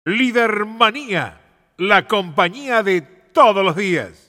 Líder Manía, la compañía de todos los días.